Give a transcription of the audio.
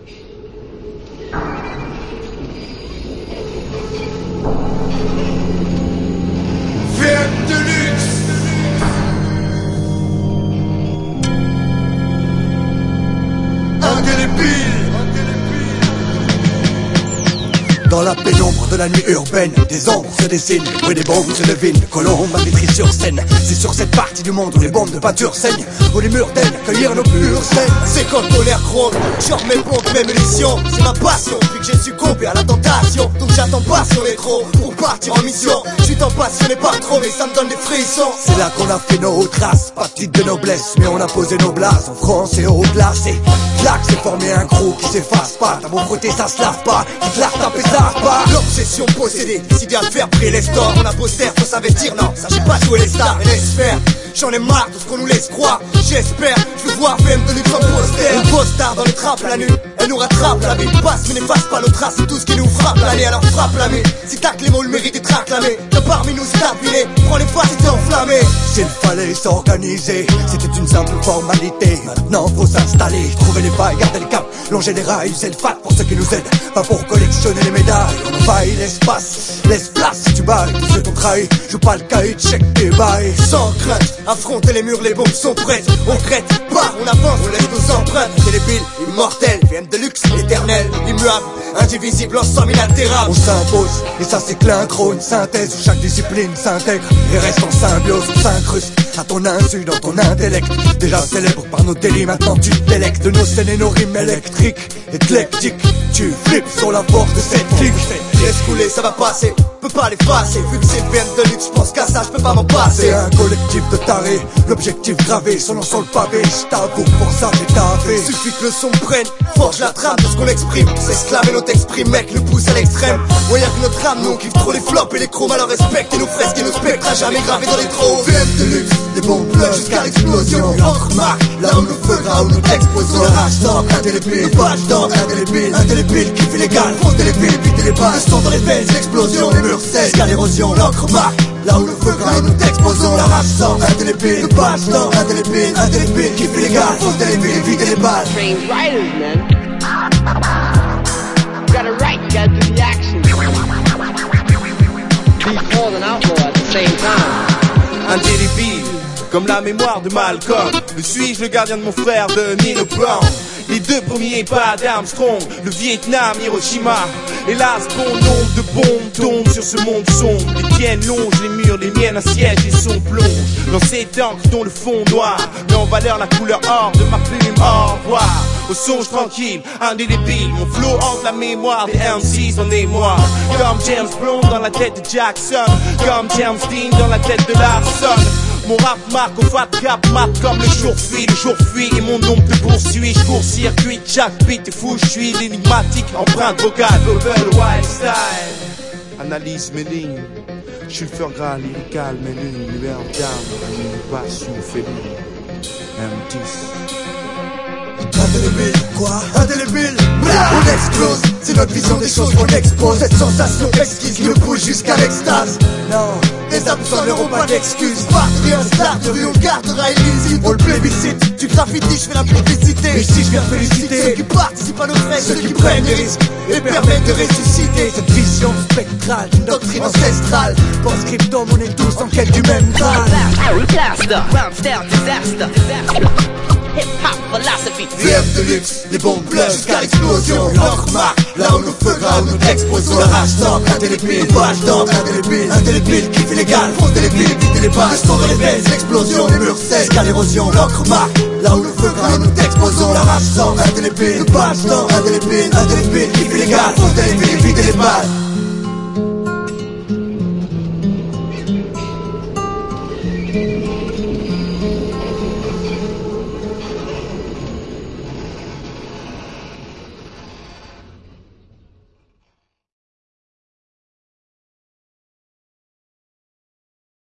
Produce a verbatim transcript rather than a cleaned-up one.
Dans la pénombre de la nuit urbaine, des ombres se dessinent, le bruit des bombes se devine, le colombe a maîtrise sur scène. C'est sur cette partie du monde où les bombes de peinture saignent, où les murs d'aine accueillir nos pures scènes. C'est quand le tonnerre gronde, genre mes pompes, mes munitions. C'est ma passion, depuis que j'ai succombé à la tentation. Donc j'attends pas sur les crocs pour partir en mission. Je suis tant passionné par trop, mais ça me donne des frissons. C'est là qu'on a fait nos traces, pas de titre de noblesse, mais on a posé nos blases en France et au classe. Et clac, c'est formé un crew qui s'efface pas. T'as beau côté, ça se lave pas, qui te l'a retapé, ça lave pas. L'obsession possédée, décidé à faire briller les stores. On a beau se taire, faut s'investir, non, ça j'ai pas joué les stars, mais laisse faire. J'en ai marre de ce qu'on nous laisse croire. J'espère, je veux voir V M de luxe en poster. Une post-star dans les trappes la nuit, elle nous rattrape la vie. Passe mais n'efface pas nos traces, c'est tout ce qui nous frappe l'année. Alors frappe la vie, si t'as que les mots le mérite d'être acclamé. Que parmi nous c'est tapilé, prends les faces et t'es enflammé. S'il fallait s'organiser, c'était une simple formalité. Maintenant faut s'installer, trouver les failles, garder le cap, longer les rails, c'est le fat pour ceux qui nous aident. Pas pour collectionner les médailles, on envahit l'espace. Laisse place si tu bailles, tous ceux qu'on trahit. Joue pas le cahier, check tes bails. Sans crainte, affronter les murs, les bombes sont prêtes. On crête, pas, on avance, on laisse nos empreintes. Indélébiles, immortels, V M de luxe, éternel, immuable, indivisible, ensemble inaltérable. On s'impose, et ça c'est que l'intro, une synthèse où chaque discipline s'intègre et reste en symbiose, on s'incruste à ton insu dans ton intellect. Déjà célèbre par nos délits, maintenant tu te délectes de nos scènes et nos rimes électriques, éclectiques. Tu flippes sur la force de cette clique. Laisse couler, ça va passer, peux pas l'effacer. Vu que c'est le V M de luxe, j'pense qu'à ça, j'peux pas m'en passer. C'est un collectif de tarés, l'objectif gravé, son nom sur le pavé. J't'avoue pour ça j'ai taffé. Suffit que le son prenne, forge la trame de ce qu'on exprime. S'esclave et notre exprime, mec, le pousse à l'extrême. Moyen que notre âme, nous on kiffe trop les flops et les chromes. Alors respecte et nos fresques et nos spectres à jamais gravés dans les trous. V M de luxe, des bombes bleues jusqu'à l'explosion. Encre marque, là où nous fera, où nous explosons. La rage d'encre, indélébile, nos pages d'encre, indélébile, indélébile, kiff illégal, fronter les villes, buter les balles. Le sang dans les veines, l'explosion, les murs sèches, jusqu'à l'érosion. L'encre marque, là où le feu gras, nous explosons. La rage d'encre, indélébile, nos pages d'encre, indélébile, indélébile, kiff illégal, fronter les villes, buter les balles. Trained writers, man. You gotta write, you gotta do the action. Be called an outlaw at the same time. Indélébile, comme la mémoire de Malcolm. Le suis-je le gardien de mon frère de Neil Blanc? Les deux premiers pas d'Armstrong, le Vietnam, Hiroshima. Hélas, bon nombre de bombes tombent sur ce monde sombre. Les tiennes longent les murs, les miennes assiègent et sont plongent dans cette encre dont le fond noir met en valeur la couleur or de ma plume. Au revoir, au songe tranquille, indélébile. Mon flow hante la mémoire des M Cs en émoi. Comme James Brown dans la tête de Jackson, comme James Dean dans la tête de Larson. Mon rap marque au fat cap mat comme le jour fuit, le jour fuit et mon nom te poursuit. Je court-circuit, chaque beat est fou, je suis l'énigmatique, empreinte vocale, Global Wild Style. Analyse mes lignes, je suis le feur gras lyrical, mais l'une lueur d'âme, une passion féline. M dix. Indélébile, quoi? Indélébile, on explose, c'est notre vision des choses qu'on expose. Cette sensation exquise qui nous pousse jusqu'à l'extase. Non, les absents n'auront pas d'excuses. Patrie, un star de rue, on gardera illisible. On le plébiscite, du graffiti, je fais la publicité. Et si je viens féliciter ceux qui participent à nos fêtes, ceux qui prennent des risques et permettent de ressusciter cette vision spectrale d'une doctrine ancestrale. Post scriptum, on est tous en quête du même graal. Hip-hop philosophy. V M de luxe, les bombes bleues jusqu'à l'explosion. L'encre marque, là où nous feu gras, où nous explosons. La rage d'encre, indélébile, page d'encre, indélébile, indélébile, kiff illégal, fronter les villes, buter les balles. Le sang dans les veines, l'explosion, les murs sèches, jusqu'à l'érosion. L'encre marque, là où le feu gras, nous explosons. La rage d'encre, indélébile, page d'encre, indélébile, indélébile, kiff illégal, fronter les villes, buter les balles.